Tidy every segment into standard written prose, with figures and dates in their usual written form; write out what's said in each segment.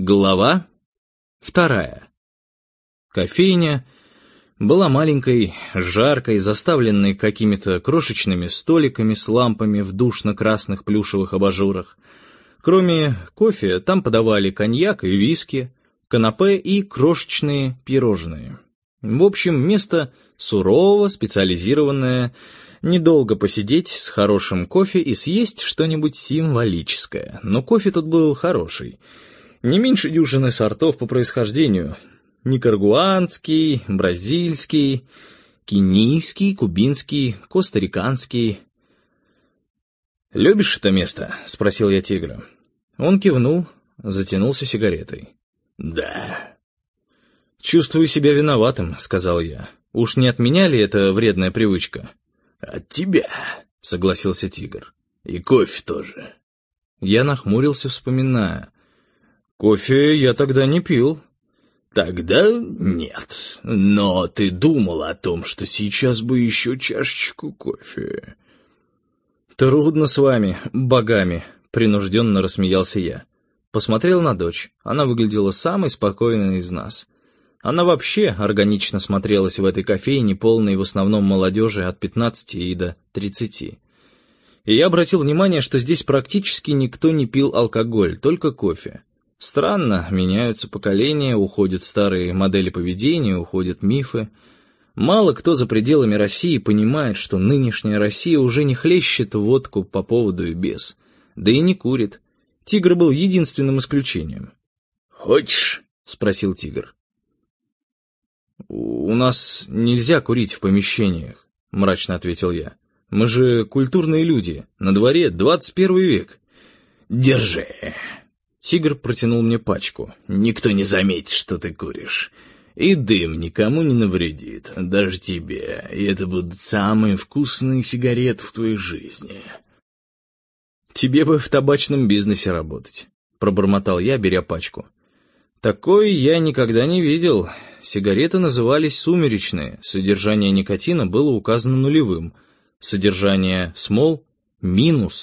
Глава 2. Кофейня была маленькой, жаркой, заставленной какими-то крошечными столиками с лампами в душно-красных плюшевых абажурах. Кроме кофе, там подавали коньяк и виски, канапе и крошечные пирожные. В общем, место сурово специализированное, недолго посидеть с хорошим кофе и съесть что-нибудь символическое. Но кофе тут был хороший. Не меньше дюжины сортов по происхождению. Никарагуанский, бразильский, кенийский, кубинский, костариканский. «Любишь это место?» — спросил я тигра. Он кивнул, затянулся сигаретой. «Да». «Чувствую себя виноватым», — сказал я. «Уж не от меня ли эта вредная привычка?» «От тебя», — согласился тигр. «И кофе тоже». Я нахмурился, вспоминая. «Кофе я тогда не пил». «Тогда нет. Но ты думал о том, что сейчас бы еще чашечку кофе». «Трудно с вами, богами», — принужденно рассмеялся я. Посмотрел на дочь. Она выглядела самой спокойной из нас. Она вообще органично смотрелась в этой кофейне, полной в основном молодежи от 15 и до 30. И я обратил внимание, что здесь практически никто не пил алкоголь, только кофе. Странно, меняются поколения, уходят старые модели поведения, уходят мифы. Мало кто за пределами России понимает, что нынешняя Россия уже не хлещет водку по поводу и без. Да и не курит. Тигр был единственным исключением. «Хочешь?» — спросил тигр. «У нас нельзя курить в помещениях», — мрачно ответил я. «Мы же культурные люди, на дворе 21 век». «Держи». Тигр протянул мне пачку. «Никто не заметит, что ты куришь. И дым никому не навредит, даже тебе. И это будут самые вкусные сигареты в твоей жизни». «Тебе бы в табачном бизнесе работать», — пробормотал я, беря пачку. «Такой я никогда не видел. Сигареты назывались сумеречные, содержание никотина было указано нулевым, содержание смол — минус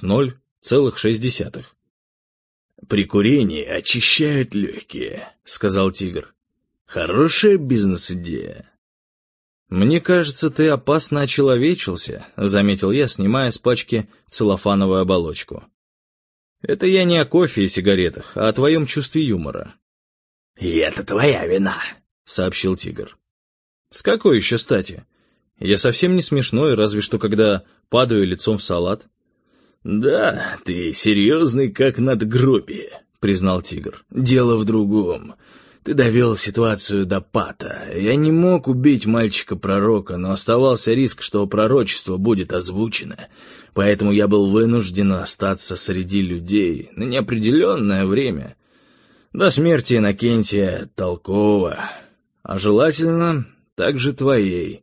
0,6. «При курении очищают легкие», — сказал тигр. «Хорошая бизнес-идея». «Мне кажется, ты опасно очеловечился», — заметил я, снимая с пачки целлофановую оболочку. «Это я не о кофе и сигаретах, а о твоем чувстве юмора». «И это твоя вина», — сообщил тигр. «С какой еще стати? Я совсем не смешной, разве что когда падаю лицом в салат». «Да, ты серьезный, как надгробие», — признал тигр. «Дело в другом. Ты довел ситуацию до пата. Я не мог убить мальчика-пророка, но оставался риск, что пророчество будет озвучено. Поэтому я был вынужден остаться среди людей на неопределенное время. До смерти Иннокентия Толкова. А желательно также твоей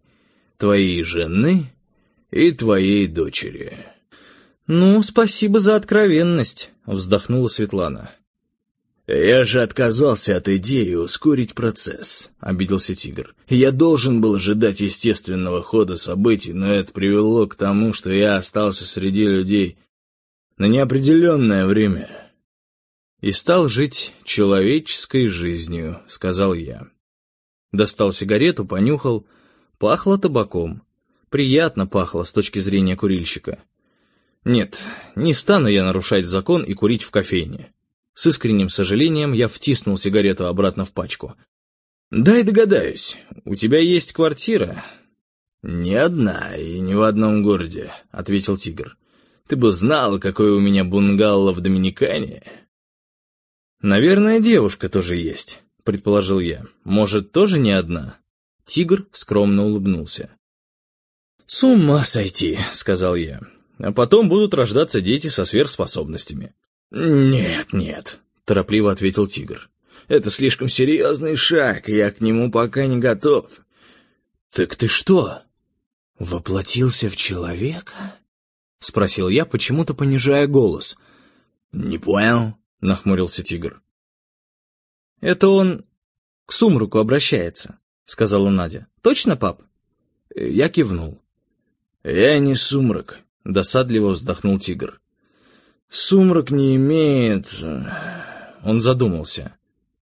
жены и твоей дочери». «Ну, спасибо за откровенность», — вздохнула Светлана. «Я же отказался от идеи ускорить процесс», — обиделся тигр. «Я должен был ожидать естественного хода событий, но это привело к тому, что я остался среди людей на неопределенное время». «И стал жить человеческой жизнью», — сказал я. Достал сигарету, понюхал. Пахло табаком. Приятно пахло с точки зрения курильщика. Нет, не стану я нарушать закон и курить в кофейне. С искренним сожалением я втиснул сигарету обратно в пачку. «Дай догадаюсь, у тебя есть квартира?» «Не одна и не в одном городе», — ответил тигр. «Ты бы знал, какое у меня бунгало в Доминикане». «Наверное, девушка тоже есть», — предположил я. «Может, тоже не одна?» Тигр скромно улыбнулся. «С ума сойти», — сказал я. «А потом будут рождаться дети со сверхспособностями». «Нет», — торопливо ответил тигр. «Это слишком серьезный шаг, я к нему пока не готов». «Так ты что, воплотился в человека?» — спросил я, почему-то понижая голос. «Не понял», — нахмурился тигр. «Это он к сумраку обращается», — сказала Надя. «Точно, пап?» Я кивнул. «Я не сумрак», — досадливо вздохнул тигр. «Сумрак не имеет...» Он задумался.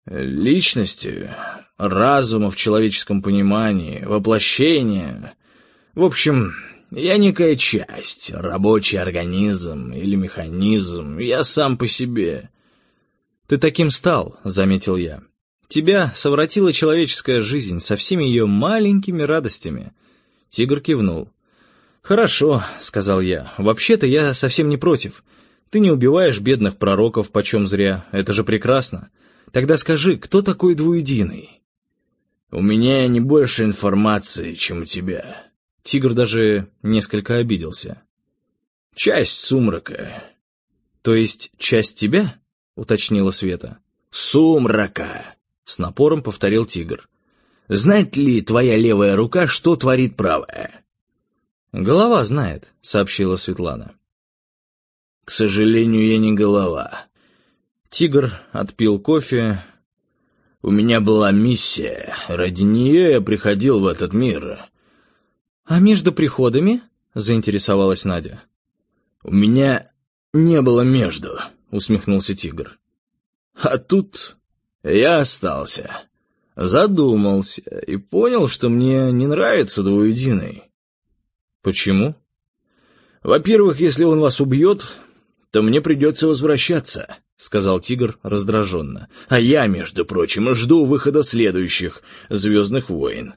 Личности, разума в человеческом понимании, воплощение. В общем, я некая часть, рабочий организм или механизм, я сам по себе. «Ты таким стал», — заметил я. «Тебя совратила человеческая жизнь со всеми ее маленькими радостями». Тигр кивнул. «Хорошо», — сказал я, — «вообще-то я совсем не против. Ты не убиваешь бедных пророков почем зря, это же прекрасно. Тогда скажи, кто такой Двуединый?» «У меня не больше информации, чем у тебя». Тигр даже несколько обиделся. «Часть сумрака». «То есть часть тебя?» — уточнила Света. «Сумрака», — с напором повторил Тигр. «Знает ли твоя левая рука, что творит правая?» «Голова знает», — сообщила Светлана. «К сожалению, я не голова». Тигр отпил кофе. «У меня была миссия. Ради нее я приходил в этот мир». «А между приходами?» — заинтересовалась Надя. «У меня не было между», — усмехнулся Тигр. «А тут я остался, задумался и понял, что мне не нравится Двуединый». «Почему?» «Во-первых, если он вас убьет, то мне придется возвращаться», — сказал Тигр раздраженно. «А я, между прочим, жду выхода следующих «Звездных войн».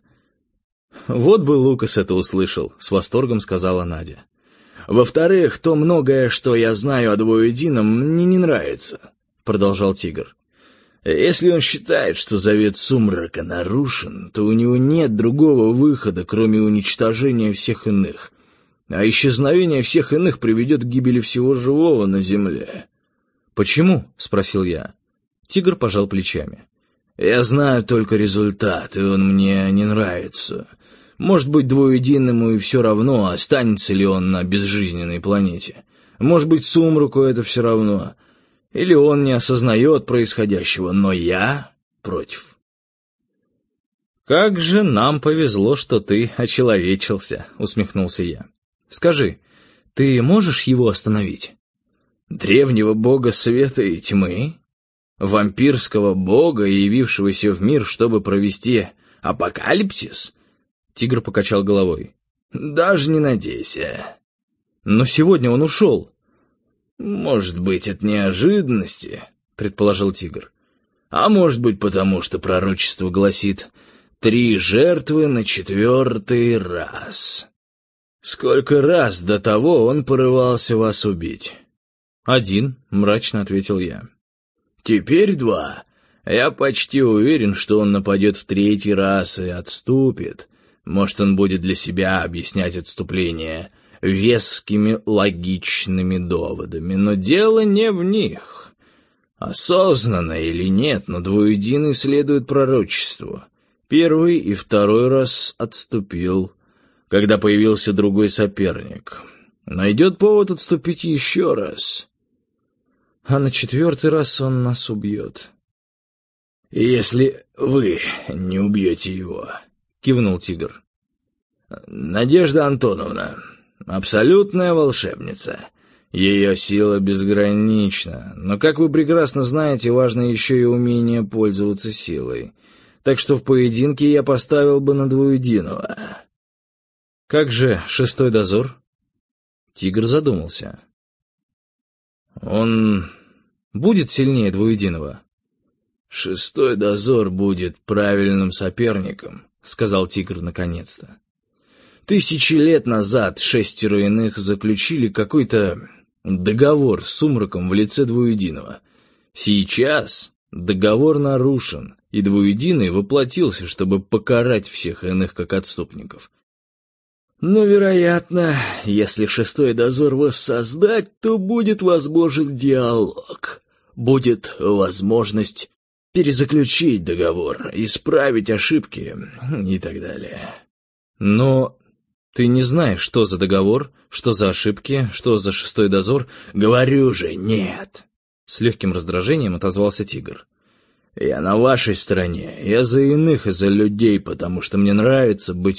«Вот бы Лукас это услышал», — с восторгом сказала Надя. «Во-вторых, то многое, что я знаю о Двуедином, мне не нравится», — продолжал Тигр. «Если он считает, что завет сумрака нарушен, то у него нет другого выхода, кроме уничтожения всех иных. А исчезновение всех иных приведет к гибели всего живого на земле». «Почему?» — спросил я. Тигр пожал плечами. «Я знаю только результат, и он мне не нравится. Может быть, Двуединому и все равно, останется ли он на безжизненной планете. Может быть, сумраку это все равно. Или он не осознает происходящего, но я против». «Как же нам повезло, что ты очеловечился», — усмехнулся я. «Скажи, ты можешь его остановить?» «Древнего бога света и тьмы? Вампирского бога, явившегося в мир, чтобы провести апокалипсис?» Тигр покачал головой. «Даже не надейся». «Но сегодня он ушел». «Может быть, от неожиданности», — предположил Тигр. «А может быть, потому что пророчество гласит 3 жертвы на 4-й раз. Сколько раз до того он порывался вас убить?» «1», — мрачно ответил я. «Теперь 2. Я почти уверен, что он нападет в 3-й раз и отступит. Может, он будет для себя объяснять отступление вескими логичными доводами, но дело не в них. Осознанно или нет, но Двуединый следует пророчеству. 1-й и 2-й раз отступил, когда появился другой соперник. Найдет повод отступить еще раз. А на 4-й раз он нас убьет. «Если вы не убьете его», — кивнул Тигр. «Надежда Антоновна — абсолютная волшебница. Ее сила безгранична, но, как вы прекрасно знаете, важно еще и умение пользоваться силой. Так что в поединке я поставил бы на Двуединого». «Как же 6-й дозор?» Тигр задумался. «Он будет сильнее Двуединого?» 6-й дозор будет правильным соперником», — сказал Тигр наконец-то. «1000 лет назад 6 иных заключили какой-то договор с сумраком в лице Двуединого. Сейчас договор нарушен, и Двуединый воплотился, чтобы покарать всех иных как отступников. Но, вероятно, если 6-й дозор воссоздать, то будет возможен диалог, будет возможность перезаключить договор, исправить ошибки и так далее». «Но ты не знаешь, что за договор, что за ошибки, что за 6-й дозор?» «Говорю же, нет!» С легким раздражением отозвался Тигр. «Я на вашей стороне, я за иных и за людей, потому что мне нравится быть